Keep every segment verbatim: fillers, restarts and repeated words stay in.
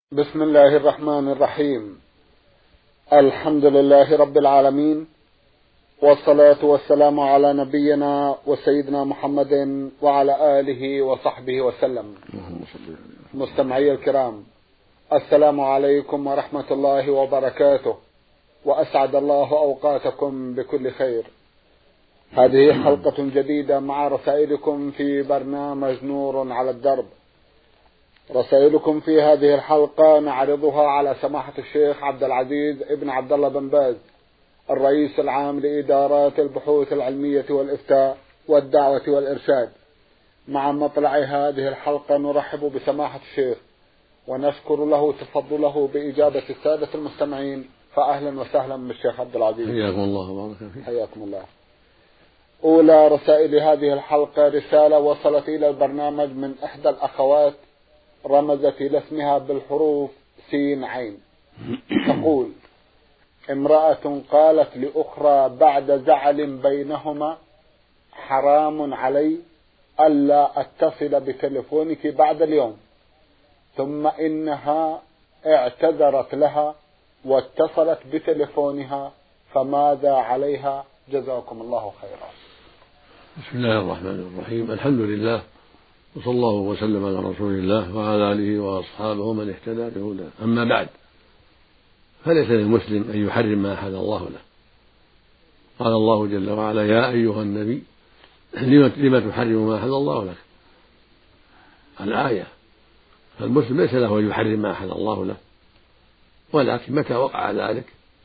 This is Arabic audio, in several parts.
بسم الله الرحمن الرحيم. الحمد لله رب العالمين، والصلاة والسلام على نبينا وسيدنا محمد وعلى آله وصحبه وسلم. مستمعي الكرام، السلام عليكم ورحمة الله وبركاته، وأسعد الله أوقاتكم بكل خير. هذه حلقة جديدة مع رسائلكم في برنامج نور على الدرب. رسائلكم في هذه الحلقة نعرضها على سماحة الشيخ عبد العزيز ابن عبد الله بن باز، الرئيس العام لإدارات البحوث العلمية والإفتاء والدعوة والإرشاد. مع مطلع هذه الحلقة نرحب بسماحة الشيخ ونشكر له تفضله بإجابة السادة المستمعين، فأهلا وسهلا بالشيخ عبد العزيز. حياكم الله وبارك فيك. حياكم الله. أولى رسائل هذه الحلقة رسالة وصلت إلى البرنامج من إحدى الأخوات، رمزت إلى اسمها بالحروف سين عين. تقول: امرأة قالت لأخرى بعد زعل بينهما: حرام علي ألا أتصل بتلفونك بعد اليوم. ثم إنها اعتذرت لها واتصلت بتلفونها، فماذا عليها؟ جزاكم الله خيرا. بسم الله الرحمن الرحيم. الحمد لله، وصلى الله وسلم على رسول الله وعلى آله وأصحابه من اهتدى بهداه. أما بعد، فليس للمسلم أن يحرم ما أحل الله له. قال الله جل وعلا: يا أيها النبي لم تحرم ما أحل الله لك، الآية. فالمسلم ليس له أن يحرم ما أحل الله له، ولكن متى وقع ذلك،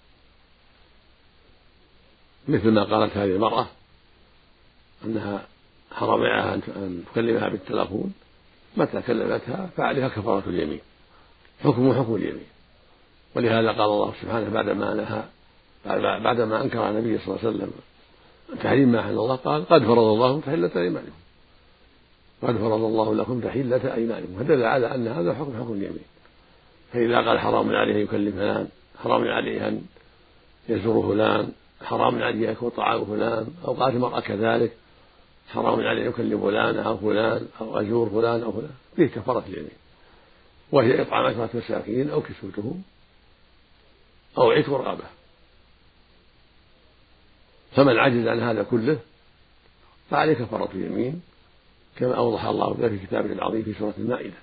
مثل ما قالت هذه المرأة أنها حرم عليها أن تكلمها بالتلفون، متى كلمتها فعليها كفارة اليمين، حكم حكم اليمين. ولهذا قال الله سبحانه بعدما نهى بعدما أنكر النبي صلى الله عليه وسلم تحريم ما أحل الله، قال: قد فرض الله تحلة أيمانكم، قد فرض الله لكم تحلة أيمانكم. فدل على أن هذا حكم حكم اليمين. فإذا قال حرام عليه يكلم فلان، حرام عليه أن يزور فلان، حرام عليه يكون طعام فلان، أو قالت المرأة كذلك: حرام عليه يكلم فلان أو فلان أو أزور فلان أو فلان، فيه كفارة اليمين، وهي إطعام عشرة مساكين أو كسوتهم أو عتق رقبة. فمن عجز عن هذا كله فعليه كفارة اليمين، كما أوضح الله ذلك في كتابه العظيم في سورة المائدة.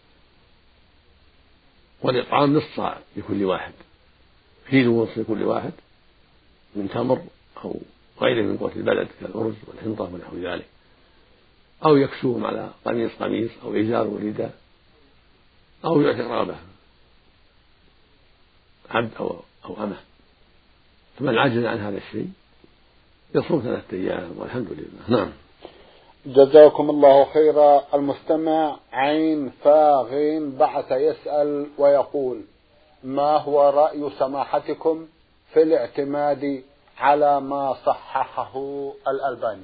والإطعام نصف صاع لكل واحد، كيلو ونصف لكل واحد من تمر أو غيره من قوت البلد كالأرز والحنطة ونحو ذلك، أو يكسوهم على قميص قميص أو إزار ورداء، أو يعتق رقبة عبد أو أو أمة. فمن عجز عن هذا الشيء يصوم ثلاثة أيام والحمد لله. نعم. جزاكم الله خيرا. المستمع عين فاغين بعث يسأل ويقول: ما هو رأي سماحتكم في الاعتماد على ما صححه الألباني؟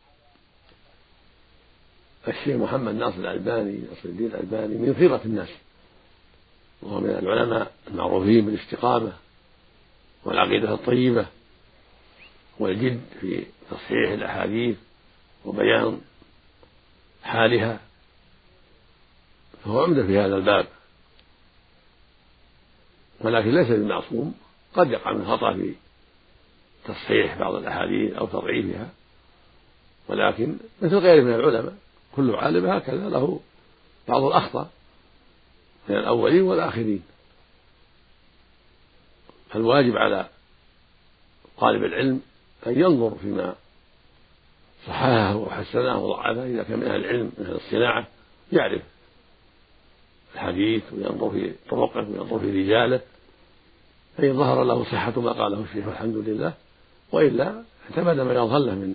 الشيخ محمد ناصر الألباني ناصر الدين الألباني من خيرة الناس، وهو من العلماء المعروفين بالاستقامة والعقيدة الطيبة والجد في تصحيح الأحاديث وبيان حالها، فهو عمدة في هذا الباب. ولكن ليس بمعصوم، قد يقع من خطأ في تصحيح بعض الأحاديث أو تضعيفها، ولكن مثل غيره من العلماء كل عالم هكذا له بعض الأخطاء من الأولين والآخرين. فالواجب على طالب العلم أن ينظر فيما صححه وحسنه وضعفه، إذا كان من أهل العلم من أهل الصناعة يعرف الحديث وينظر في طرقه وينظر في رجاله، فإن ظهر له صحة ما قاله الشيخ الحمد لله، وإلا اعتمد ما يظهر له من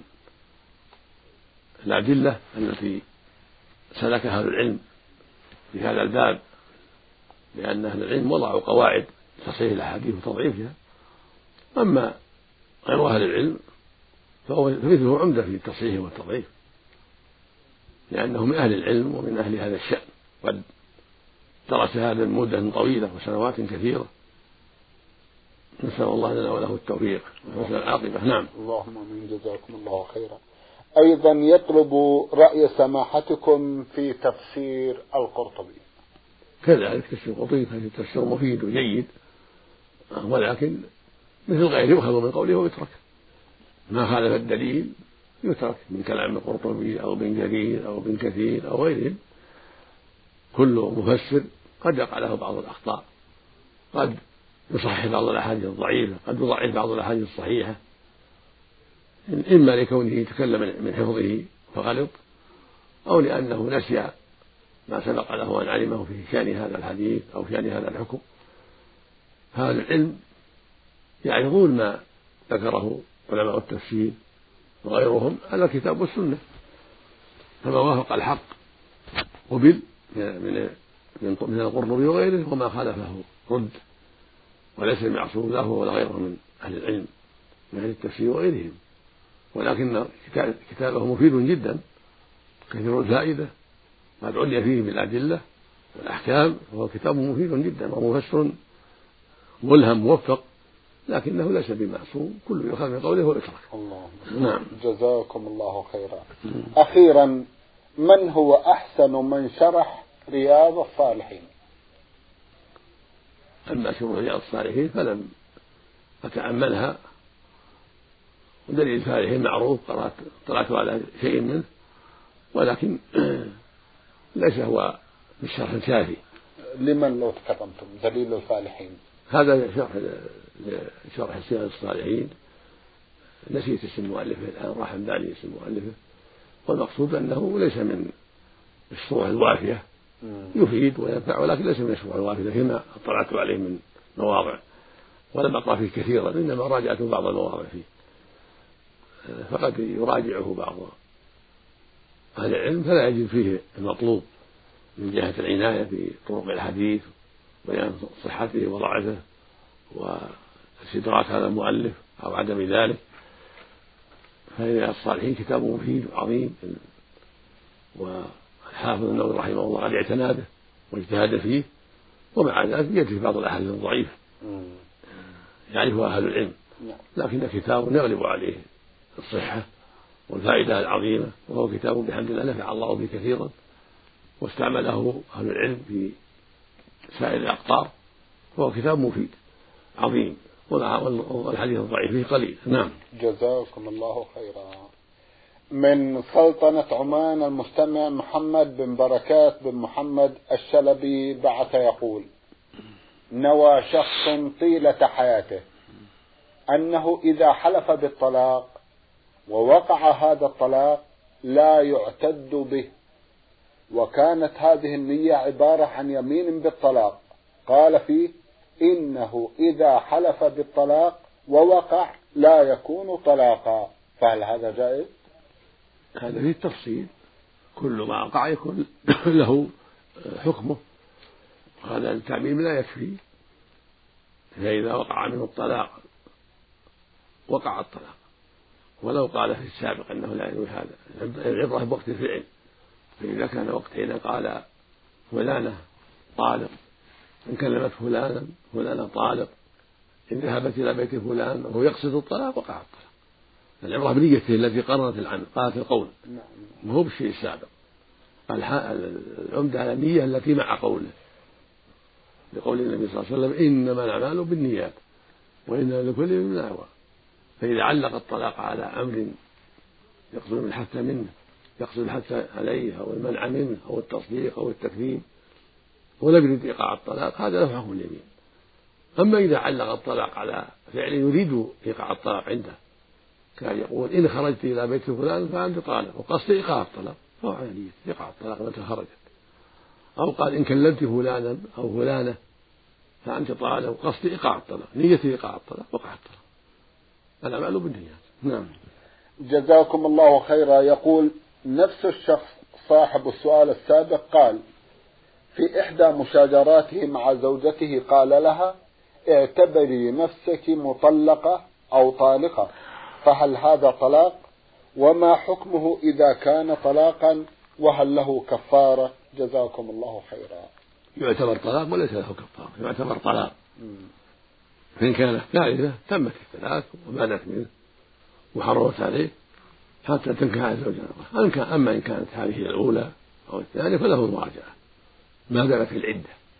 الأدلة التي سلكها أهل العلم في هذا الباب، لأن أهل العلم وضعوا قواعد تصحيح الأحاديث وتضعيفها. أما غير أهل العلم فمثله عمدة في التصحيح والتضعيف، لأنه من أهل العلم ومن أهل هذا الشأن، قد درس هذا مدة طويلة وسنوات كثيرة. نسأل الله لنا وله التوفيق وحسن العاقبة. نعم. اللهم آمين. جزاكم الله خيرا. أيضا يطلب رأي سماحتكم في تفسير القرطبي. كذلك تفسير القرطبي تفسير مفيد وجيد، ولكن مثل غيره يؤخذ من قوله ويترك، ما خالف الدليل يترك من كلام القرطبي أو ابن جرير أو ابن كثير أو غيرهم. كل مفسر قد يقع له بعض الأخطاء، قد يصحح بعض الأحاديث الضعيفة، قد يضعف بعض الأحاديث الصحيحة، إما لكونه يتكلم من حفظه فغلط، أو لأنه نسي ما سبق له أن علمه في شأن هذا الحديث أو شأن هذا الحكم. هذا العلم يعرضون ما ذكره علماء التفسير وغيرهم على الكتاب والسنة، فما وافق الحق قبل من من القرطبي وغيره، وما خالفه رد، وليس المعصوم له ولا غيره من أهل العلم من أهل التفسير وغيرهم، ولكن كتابه مفيد جدا كثير الفائدة، قد علي فيه بالأدلة والأحكام، وهو كتاب مفيد جدا ومفسر ملهم موفق، لكنه ليس بمعصوم، كل يؤخذ من قوله ويترك. الله. نعم. جزاكم الله خيرا. أخيرا، من هو أحسن من شرح رياض الصالحين؟ أما شروح رياض الصالحين فلم أتأملها، ودليل الفارحين معروف، قرأت طلعت على شيء منه، ولكن ليس هو بالشرح الكافي. لمن لو تكرمتم دليل الفالحين؟ هذا شرح شرح رياض الصالحين، نسيت اسم مؤلفه الآن، راح من بالي اسم مؤلفه، والمقصود أنه ليس من الشروح الوافية، يفيد وينفع ولكن ليس من الشروح الوافية كما اطلعت عليه من مواضع، ولم أقرأ فيه كثيرا، إنما راجعت بعض المواضع فيه، فقد يراجعه بعض أهل العلم فلا يجد فيه المطلوب من جهة العناية بطرق الحديث وبيان صحته وضعفه واستدراك هذا المؤلف أو عدم ذلك. فرياض الصالحين كتاب مفيد عظيم، والحافظ النووي رحمه الله قد اعتنى به واجتهد فيه، ومع ذلك يجد في بعض الأحاديث الضعيفة يعرفها أهل العلم، لكن كتاب يغلب عليه الصحة والفائدة العظيمة، وهو كتاب بحمد الله نفع الله به كثيرا، واستعمله أهل العلم في سائر الأقطار، وهو كتاب مفيد عظيم، والحديث الضعيف فيه قليل. نعم. جزاكم الله خيرا. من سلطنة عمان المستمع محمد بن بركات بن محمد الشلبي بعث يقول: نوى شخص طيلة حياته أنه إذا حلف بالطلاق ووقع هذا الطلاق لا يعتد به، وكانت هذه النية عبارة عن يمين بالطلاق، قال فيه إنه إذا حلف بالطلاق ووقع لا يكون طلاقا، فهل هذا جائز؟ هذا فيه التفصيل، كل ما وقع يكون له حكمه، هذا التعميم لا يكفي، فإذا وقع منه الطلاق وقع الطلاق، ولو قال في السابق أنه لا ينوي هذا، العبرة بوقت الفعل، فإذا كان وقت حين قال فلانة طالق، إن كلمت فلانا فلانة طالق، إن ذهبت إلى بيت فلان وهو يقصد الطلاق وقع الطلاق، العبرة بنيته التي قررت العمل، قالت القول وهو بالشيء السابق، العمدة على النية التي مع قوله، لقول النبي صلى الله عليه وسلم إنما الأعمال بالنيات وإنما لكل امرئ ما نوى، فإذا علق الطلاق على أمر يقصد الحث منه، يقصد الحث عليه أو المنع منه أو التصديق أو التكذيب ولم يريد إيقاع الطلاق، هذا له حكم اليمين. أما إذا علق الطلاق على فعل يريد إيقاع الطلاق عنده، كان يقول إن خرجت إلى بيت فلان فأنت طالق، وقصد إيقاع الطلاق، فهو على نية إيقاع الطلاق متى خرجت، أو قال إن كلمت فلانا أو فلانة فأنت طالق، وقصد إيقاع الطلاق، نية إيقاع الطلاق، وقع الطلاق، الأعمال بالنيات. نعم. جزاكم الله خيرا. يقول نفس الشخص صاحب السؤال السابق قال: في إحدى مشاجراته مع زوجته قال لها: اعتبري نفسك مطلقة أو طالقة، فهل هذا طلاق؟ وما حكمه إذا كان طلاقا؟ وهل له كفارة؟ جزاكم الله خيرا. يعتبر طلاق وليس له كفارة، يعتبر طلاق، فإن كانت ثالثة تمت الثلاث وبانت منه وحرمت عليه حتى تنكح زوجها، أما إن كانت هذه الأولى أو الثانية فله المراجعة ما دامت في العدة،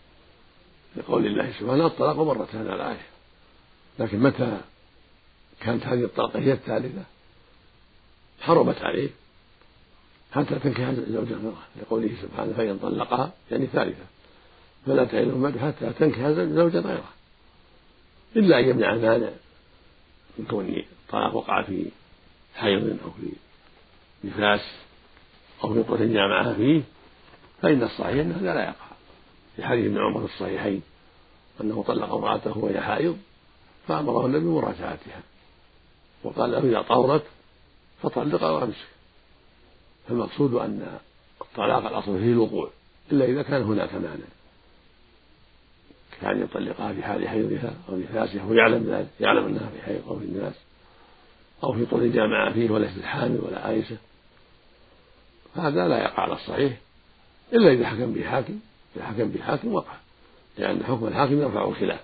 لقول الله سبحانه الطلاق مرتان على آية. لكن متى كانت هذه الطلقة هي الثالثة حرمت عليه حتى تنكح زوجة غيرها، لقوله سبحانه فإن طلقها يعني ثالثة فلا تحل بعد حتى تنكح زوجة غيرها، إلا أن يمنع مانع من كون الطلاق وقع في حيض أو في نفاس أو في طهر جامعها فيه، فإن الصحيح أن هذا لا يقع، في حديث ابن عمر في الصحيحين أنه طلق امرأته وهي حائض فأمره النبي بمراجعتها وقال له إذا طهرت فطلقها وأمسك. فالمقصود أن الطلاق الأصل فيه الوقوع إلا إذا كان هناك مانع، كان يطلقها في حال حيضها أو نفاسها ويعلم ذلك، يعلم أنها في حيض أو في نفاس أو في طهر جامعة فيه وليست حامل ولا آيسة، فهذا لا يقع على الصحيح إلا إذا حكم به حاكم، إذا حكم به حاكم وقع، لأن حكم الحاكم يرفع الخلاف.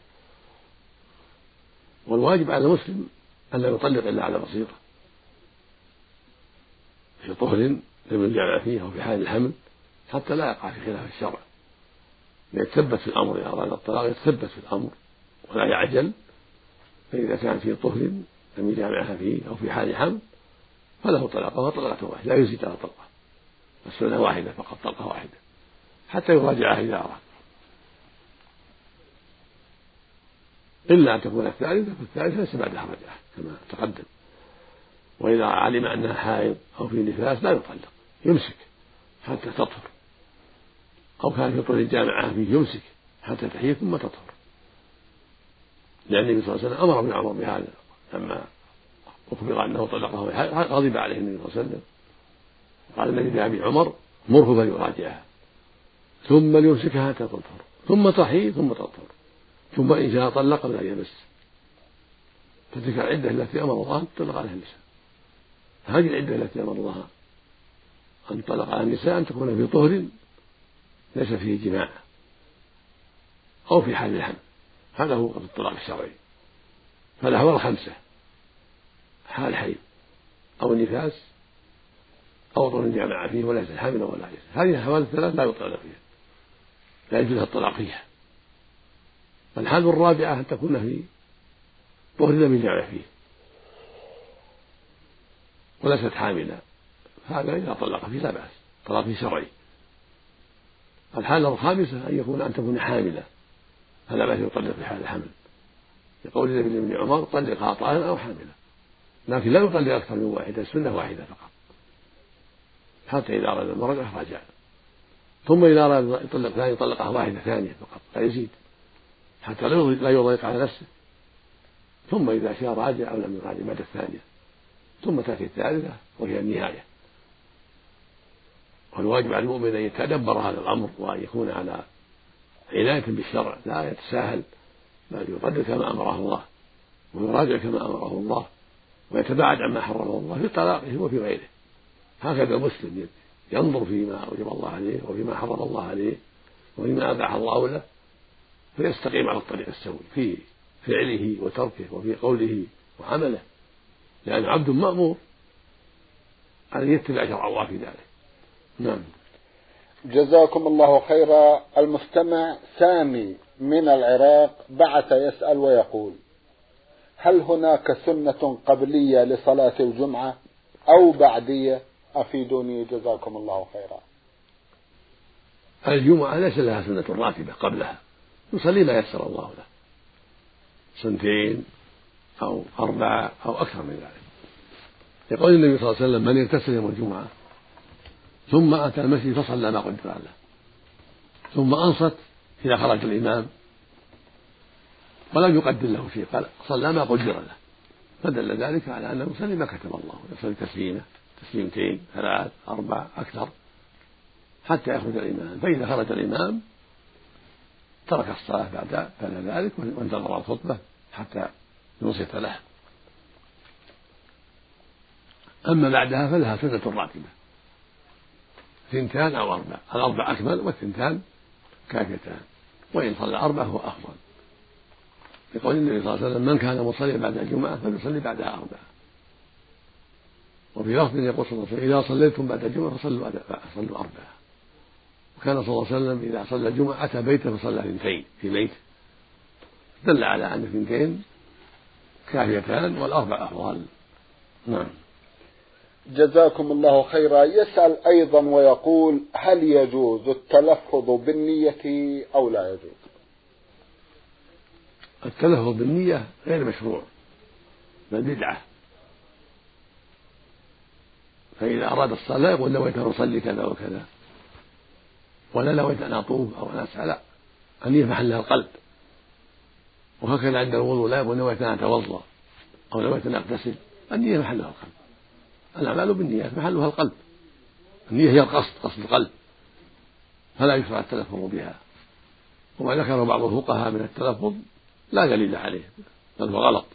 والواجب على المسلم أن لا يطلق إلا على بسيطة، في طهر لم يجامع فيه أو في حال الحمل، حتى لا يقع في خلاف الشرع، يتثبت في الأمر إذا أراد الطلاق يتثبت في الأمر ولا يعجل. فإذا كان في طهر لم يجامعها فيه أو في حال حمل فله طلاقة وطلقة واحدة لا يزيد على طلقة، السنة واحدة فقط، طلقة واحدة حتى يراجعها إذا أراد، إلا أن تكون الثالثة، فالثالثة ليس بعدها رجعة كما تقدم. وإذا علم أنها حائض أو في نفاس لا يطلق، يمسك حتى تطهر، أو كان في طهر الجامعة فيه يمسك حتى تحيض ثم تطهر، لأن النبي صلى الله عليه وسلم أمر ابن عمر بهذا لما أخبر أنه طلقه غضب عليه النبي صلى الله عليه وسلم، قال النبي لأبي عمر مره فليراجعها ثم ليمسكها حتى تطهر ثم تحيض ثم تطهر ثم إن شاء طلق لا يمس. فتلك العدة التي أمر الله أن تطلق عليها النساء. هذه العدة التي أمر الله أن تطلق على النساء أن تكون في طهر ليس فيه جماع أو في حال الحمل، هذا هو الطلاق الشرعي. فالأحوال خمسة: حال حيض أو النفاس أو طهر جامع فيه وليس حامل ولا عيسى، هذه الأحوال الثلاث لا يطلق فيها، لا يجوز الطلاق فيها. الحال الرابعة أن تكون في طهر لم يجامع فيه وليست حاملة، هذا إذا طلق فيه لا بأس، طلاق فيه شرعي. الحالة الخامسة أن يكون أن تكون حاملة، فلا بأس يطلق في حال الحمل، يقول النبي ابن عمر طلقها طاهرا أو حاملة، لكن لا يطلق أكثر من واحدة، السنة واحدة فقط، حتى إذا أراد المرجع رجع، ثم إذا أراد يطلق ثاني يطلقها واحدة ثانية فقط لا يزيد، حتى لا يضيق على نفسه، ثم إذا شاء راجع أو لم يراجع بعد الثانية، ثم تأتي الثالثة وهي النهاية. والواجب على المؤمن أن يتدبر هذا الأمر وأن يكون على عناية بالشرع، لا يتساهل، بل يقدر كما أمره الله ويراجع كما أمره الله ويتباعد عما حرمه الله في طلاقه وفي غيره. هكذا المسلم ينظر فيما أوجب الله عليه وفيما حرم الله عليه وفيما أباح الله له، فيستقيم على الطريق السوي في فعله وتركه وفي قوله وعمله، لأن عبد مأمور أن يتبع شرع الله في ذلك. نعم. جزاكم الله خيرا. المستمع سامي من العراق بعث يسأل ويقول: هل هناك سنة قبلية لصلاة الجمعة أو بعدية؟ أفيدوني جزاكم الله خيرا. الجمعة ليس لها سنة راتبة قبلها، يصلي ما يسر الله له، سنتين أو أربعة أو أكثر من ذلك. يقول النبي صلى الله عليه وسلم: من اغتسل يوم الجمعة ثم أتى المسجد فصلى ما قدر له ثم أنصت إذا خرج الإمام ولم يقدر له شيء، قال صلى ما قدر له، فدل ذلك على أنه يصلي ما كتب الله، يصلي تسليمة تسليمتين ثلاث أربع أكثر حتى يخرج الإمام، فإذا خرج الإمام ترك الصلاة بعد ذلك وانتظر الخطبة حتى ينصت له. أما بعدها فلها سنة راتبة، ثنتان أو أربع، الأربع أكمل والثنتان كافيتان، وإن صلى أربع هو أفضل. يقول النبي صلى الله عليه وسلم: من كان مصليا بعد الجمعة فليصلي بعدها أربعة. وفي لفظ يقول صلى الله عليه وسلم: إذا صليتم بعد الجمعة فصلوا أربعة. وكان صلى الله عليه وسلم إذا صلى الجمعة أتى بيته فصلى اثنتين في بيته، دل على أن اثنتين كافيتان والأربع أفضل. نعم. جزاكم الله خيرا. يسأل أيضا ويقول: هل يجوز التلفظ بالنية أو لا يجوز؟ التلفظ بالنية غير مشروع بل بدعة، فإذا أراد الصلاة يقول نويت أن أصلي كذا وكذا، ولا نويت أن أطوف أو أن أسعى، لا، النية محلها القلب. وهكذا عند الوضوء لا يقول نويت أن أتوضأ أو نويت أن أغتسل، النية محلها القلب. الأعمال بالنيات محلها القلب، النية هي القصد، قصد القلب، فلا يشرع التلفظ بها. وما ذكر بعض الفقهاء من التلفظ لا دليل عليه بل هو غلط،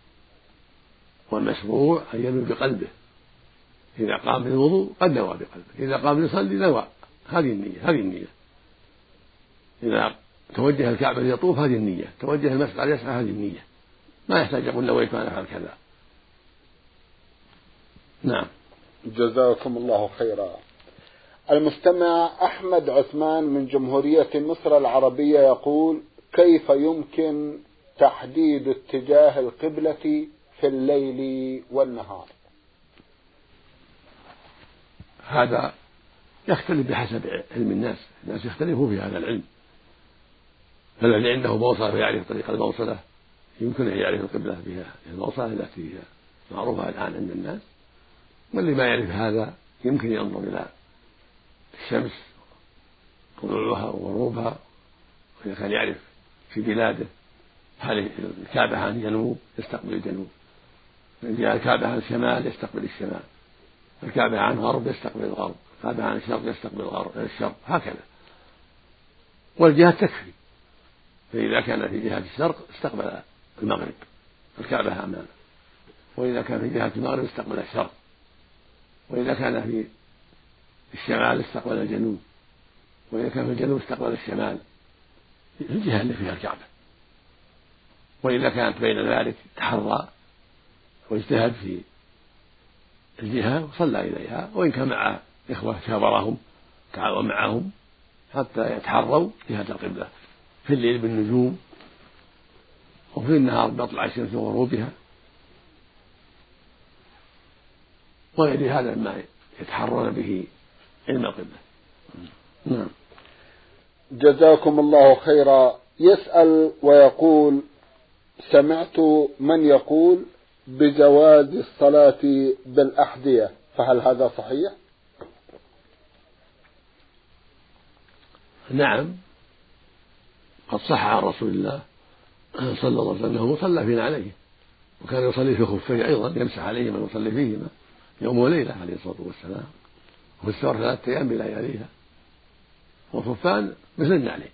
والمشروع أن ينوي بقلبه. إذا قام بالوضوء قد نوى بقلبه، إذا قام يصلي نوى، هذه النية هذه النية. إذا توجه الكعبة ليطوف هذه النية، توجه المسجد على يسعى هذه النية، ما يحتاج يقول نويت أن أفعل كذا. نعم. جزاكم الله خيرا. المستمع أحمد عثمان من جمهورية مصر العربية يقول: كيف يمكن تحديد اتجاه القبلة في الليل والنهار؟ هذا يختلف بحسب علم الناس، الناس يختلفوا في هذا العلم، فالذي عنده بوصلة فيعرف طريق البوصلة يمكن أن يعرف القبلة بها البوصلة التي هي معروفة الآن عند الناس، واللي ما يعرف هذا يمكن ينظر إلى الشمس طلوعها وغروبها، وإذا كان يعرف في بلاده هل الكعبة عن الجنوب يستقبل الجنوب، إن جاء الكعبة عن الشمال يستقبل الشمال، الكعبة عن الغرب يستقبل الغرب، الكعبة عن الشرق يستقبل الغرب الشرق، هكذا. والجهة تكفي، فإذا كان في جهة الشرق استقبل المغرب الكعبة أمامه، وإذا كان في جهة المغرب استقبل الشرق، وإذا كان في الشمال استقبل الجنوب، وإذا كان في الجنوب استقبل الشمال في الجهة اللي فيها الكعبة. وإذا كانت بين ذلك تحرى واجتهد في الجهة وصلى إليها، وإن كان مع إخوة شاورهم تعاون معهم حتى يتحروا جهة القبلة في الليل بالنجوم، وفي النهار بطلع الشمس وغروبها، وغير هذا مما يتحرون به علم القبلة. نعم. جزاكم الله خيرا. يسأل ويقول: سمعت من يقول بجواز الصلاة بالأحذية، فهل هذا صحيح؟ نعم، قد صح عن رسول الله صلى الله عليه وسلم أنه صلى فينا عليه، وكان يصلي في خفيه أيضا يمسح عليهما ويصلي فيهما يوم وليلة عليه الصلاة والسلام، وفي السفر ثلاثة أيام بلياليها، والخفان مثل النعلين،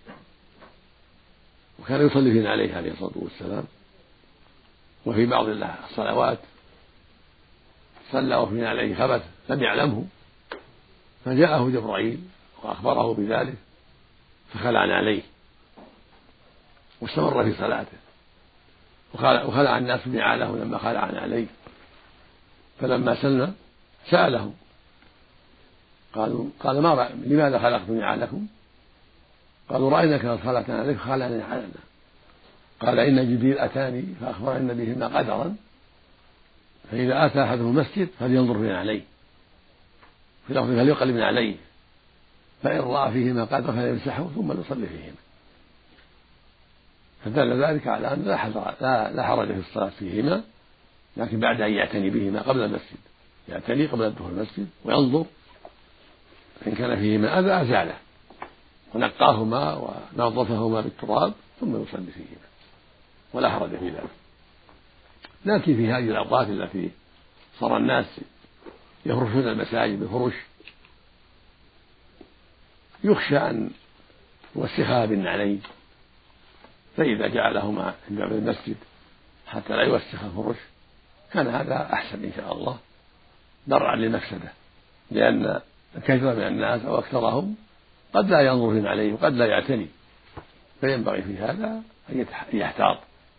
وكان يصلي فينا عليه عليه الصلاة والسلام. وفي بعض الصلوات صلى وفينا عليه خبث لم يعلمه، فجاءه جبرائيل وأخبره بذلك فخلعنا عليه واستمر في صلاته، وخلع الناس نعاله لما خلعنا عليه، فلما سلم سألهم قالوا قال ما رأي لماذا خلقتم نعالكم؟ قالوا رأيناك قد خلعتنا عليك فخلعنا نعالنا. قال إن جبريل أتاني فأخبرني بهما قدرا، فإذا أتى أحدهم المسجد فلينظر فينا عليه، في لفظ فليقلب عليه، فإن رأى فيهما قدرا فليمسحه ثم يصلي فيهما. فدل ذلك على أن لا حرج في الصلاة فيهما، لكن بعد أن يعتني بهما قبل المسجد، يعتني قبل الدخول المسجد وينظر، إن كان فيهما أذى أزاله ونقاهما ونظفهما بالتراب ثم يصلي فيهما، ولا حرج في ذلك. لكن في هذه الأوقات التي صار الناس يفرشون المساجد بفرش يخشى أن يوسخها بالنعلين، فإذا جعلهما عند باب المسجد حتى لا يوسخ الفرش كان هذا أحسن إن شاء الله، درعا للمفسدة، لأن كثير من الناس أو أكثرهم قد لا ينظر عليه وقد لا يعتني، فينبغي في هذا أن يحتاط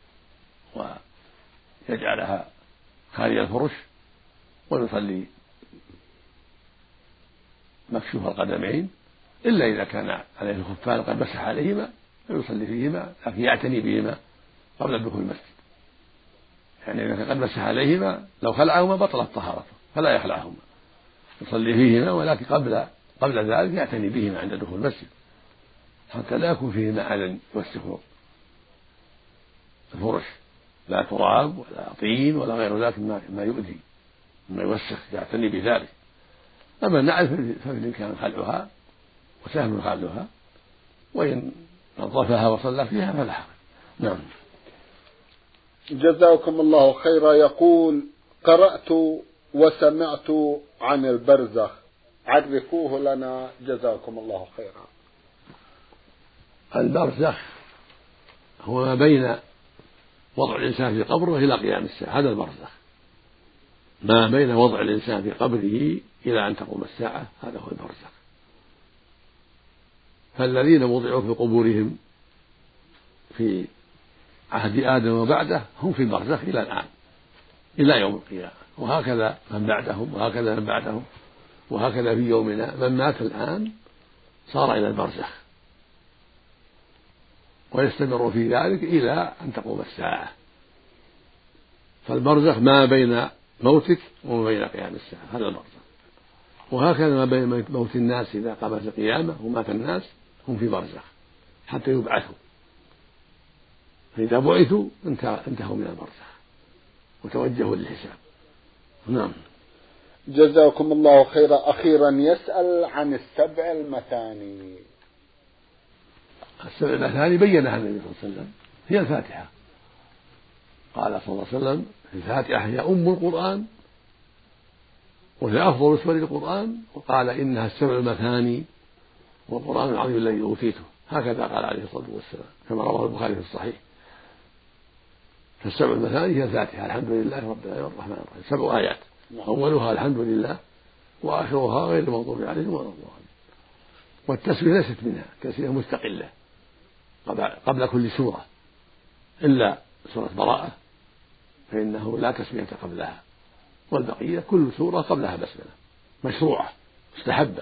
ويجعلها خارج الفرش ويصلي مكشوف القدمين إلا إذا كان عليه الخفان قد مسح عليهما فيصلي فيهما، لكن يعتني بهما قبل الدخول المسجد. يعني إذا كان قد مسح عليهما لو خلعهما بطلت طهارته فلا يخلعهما، يصلي فيهما، ولكن قبل قبل ذلك يعتني بهما عند دخول المسجد حتى لا يكون فيهما أذى يوسخ الفرش، لا تراب ولا طين ولا غير ذلك ما يؤذي ما يوسخ، يعتني بذلك. أما النعل فبالإمكان خلعها وسهل خلعها، وإن نظفها وصلى فيها فلا حرج. نعم. جزاكم الله خيرا. يقول: قرأت وسمعت عن البرزخ، عرفوه لنا جزاكم الله خيرا. البرزخ هو ما بين وضع الإنسان في قبره إلى قيام الساعة، هذا البرزخ. ما بين وضع الإنسان في قبره إلى أن تقوم الساعة هذا هو البرزخ. فالذين وضعوا في قبورهم في عهد آدم وبعده هم في البرزخ إلى الآن إلى يوم القيامة، وهكذا من بعدهم وهكذا من بعدهم، وهكذا في يومنا من مات الآن صار إلى البرزخ، ويستمر في ذلك إلى أن تقوم الساعة. فالبرزخ ما بين موتك وما بين قيام الساعة، هذا البرزخ. وهكذا ما بين موت الناس إذا قامت القيامة ومات الناس هم في برزخ حتى يبعثوا، فإذا بعثوا انتهوا من البرزخ وتوجهوا للحساب. نعم. جزاكم الله خيرا. أخيرا يسأل عن السبع المثاني. السبع المثاني بينها النبي صلى الله عليه وسلم، هي الفاتحة. قال صلى الله عليه وسلم: الفاتحة هي أم القرآن وهي أفضل سور القرآن، وقال: إنها السبع المثاني والقرآن العظيم الذي أوتيته، هكذا قال عليه الصلاة والسلام كما رواه البخاري في الصحيح. فالسبع المثاني هي الفاتحة، الحمد لله رب العالمين الرحمن الرحيم، سبع آيات، أولها الحمد لله وآخرها غير المغضوب عليهم ولا الضالين. والتسمية ليست منها، تسمية مستقلة قبل كل سورة إلا سورة براءة فإنه لا تسمية قبلها، والبقية كل سورة قبلها بسملة مشروعة مستحبة.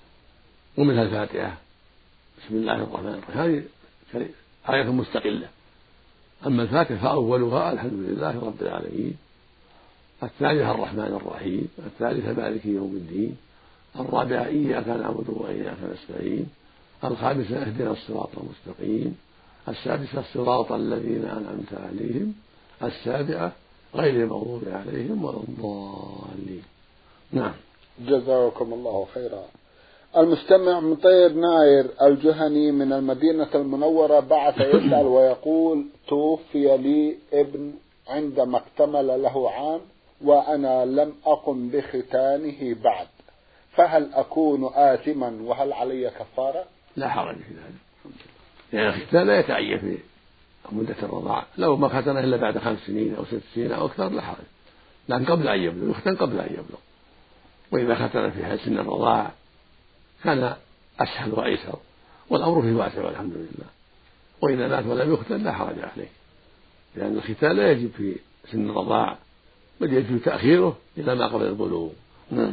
ومنها الفاتحة بسم الله الرحمن الرحيم، هذه آية مستقلة. أما الفاتحة فأولها الحمد لله رب العالمين، الثانية الرحمن الرحيم، الثالثة مالك يوم الدين، الرابعة إياك نعبد وإياك نستعين، الخامسة اهدنا الصراط المستقيم، السادسة الصراط الذين أنعمت عليهم، السابعة غير المغضوب عليهم ولا الضالين. نعم. جزاكم الله خيرا. المستمع مطير ناير الجهني من المدينة المنورة بعث يسأل ويقول: توفي لي ابن عندما اكتمل له عام وأنا لم أقم بختانه بعد، فهل أكون آثما وهل علي كفارة؟ لا حرج في ذلك، لأن يعني الختان لا يتعين في مدة الرضاعة، لو ما ختنه إلا بعد خمس سنين أو ست سنين أو أكثر لا حرج، لكن قبل أن يبلغ، يختن قبل أن يبلغ. وإذا ختن في سن الرضاعة كان أسهل وأيسر، والأمر فيه واسع والحمد لله. وإذا مات ولم يختن لا حرج عليه، لأن الختان لا يجب في سن الرضاعة بل يجب تأخيره إلى ما قبل البلوغ. نعم.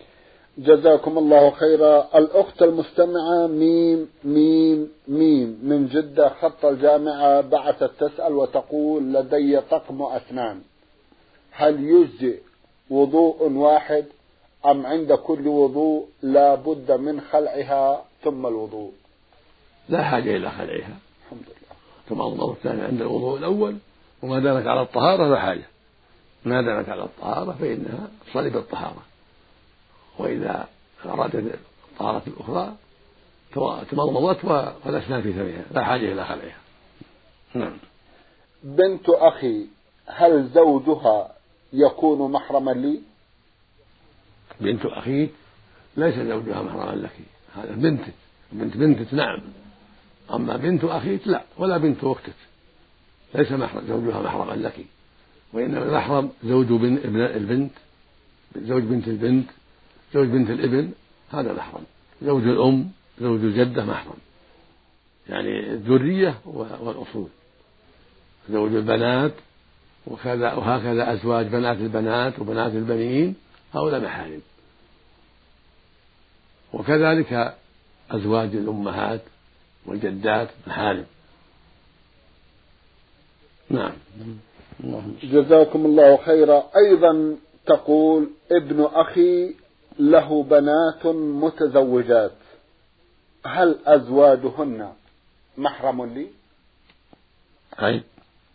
جزاكم الله خيرا. الأخت المستمعة ميم ميم ميم من جدة خط الجامعة بعثت تسأل وتقول: لدي طقم أسنان، هل يجزئ وضوء واحد أم عند كل وضوء لا بد من خلعها ثم الوضوء؟ لا حاجة إلى خلعها، الحمد لله. كما الله الثاني عند الوضوء الأول، وما دامت على الطهارة لا حاجة، ما دامت على الطهارة فإنها تصلي بالطهارة، وإذا أرادت الطهارة الأخرى تمضمضت والأسنان في فمها، لا حاجة إلى خلعها. نعم. بنت أخي هل زوجها يكون محرما لي؟ بنت أخيك ليس زوجها محرما لك، هذا بنتك، بنت بنتك نعم، أما بنت أخيك لا، ولا بنت أختك ليس محرم زوجها محرما لك، وإنما المحرم زوج بن البنت، زوج بنت البنت، زوج بنت الابن، هذا محرم. زوج الأم، زوج الجدة محرم، يعني الذرية والأصول. زوج البنات وكذا وهكذا أزواج بنات البنات وبنات البنين هؤلاء محارم. وكذلك أزواج الأمهات والجدات محارم. نعم. جزاكم الله خيرا. أيضا تقول ابن أخي له بنات متزوجات، هل أزواجهن محرم لي؟ أي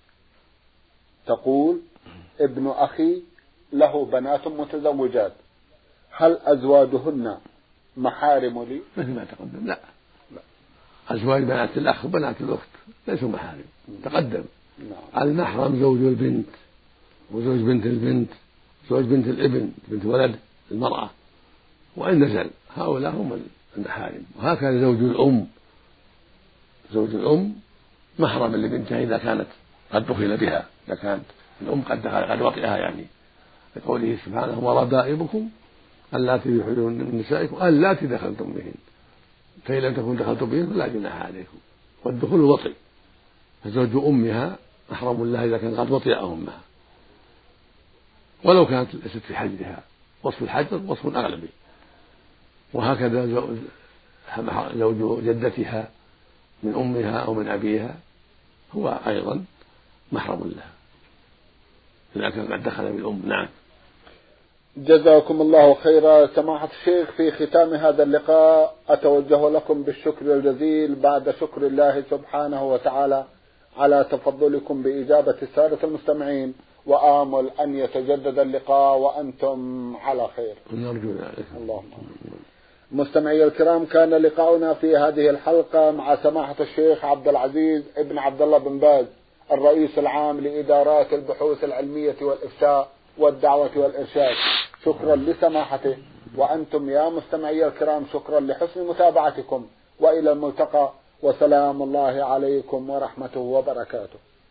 تقول ابن أخي له بنات متزوجات، هل أزواجهن محارم لي؟ مثل ما تقدم. لا, لا. أزواج بنات الأخ وبنات الأخت ليسوا محارم. تقدم. نعم. المحرم زوج البنت وزوج بنت البنت، زوج بنت الابن، بنت ولد المرأة، وإن نزل هؤلاء هم المحارم. وهكذا زوج الأم، زوج الأم محرم لبنتها إذا كانت قد دخل بها، إذا كانت الأم قد دخل قد وطئها، يعني لقوله سبحانه وربائبكم اللاتي في حجور من نسائكم اللاتي دخلتم بهن، فإن لم تكونوا دخلتم بهن فلا جناح عليكم. والدخول وطئ، فزوج أمها محرم لها إذا كان قد وطئ أمها ولو كانت ليست في حجرها. وصف الحجر وصف أغلبي. وهكذا زوج جدتها من أمها أو من أبيها هو أيضا محرم لها إذا كان قد دخل بالأم. نعم. جزاكم الله خيرا. سماحة الشيخ، في ختام هذا اللقاء أتوجه لكم بالشكر الجزيل بعد شكر الله سبحانه وتعالى على تفضلكم بإجابة السادة المستمعين، وآمل أن يتجدد اللقاء وأنتم على خير. نرجو ذلك. اللهم. مستمعي الكرام، كان لقاؤنا في هذه الحلقة مع سماحة الشيخ عبد العزيز ابن عبد الله بن باز، الرئيس العام لإدارات البحوث العلمية والإفتاء والدعوة والإرشاد. شكرا لسماحته، وأنتم يا مستمعي الكرام شكرا لحسن متابعتكم، وإلى الملتقى، وسلام الله عليكم ورحمته وبركاته.